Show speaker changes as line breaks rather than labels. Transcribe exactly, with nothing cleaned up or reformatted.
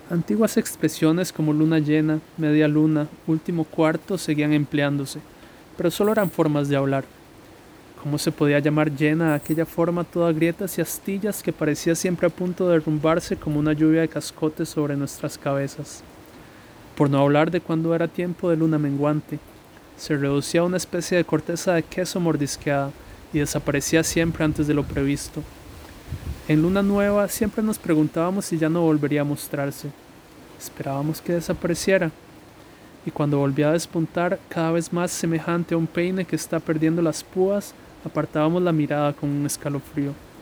Antiguas expresiones como luna llena, media luna, último cuarto seguían empleándose, pero solo eran formas de hablar. ¿Cómo se podía llamar llena a aquella forma toda grietas y astillas que parecía siempre a punto de derrumbarse como una lluvia de cascotes sobre nuestras cabezas? Por no hablar de cuando era tiempo de luna menguante, se reducía a una especie de corteza de queso mordisqueada y desaparecía siempre antes de lo previsto. En luna nueva siempre nos preguntábamos si ya no volvería a mostrarse. Esperábamos que desapareciera, y cuando volvía a despuntar, cada vez más semejante a un peine que está perdiendo las púas, apartábamos la mirada con un escalofrío.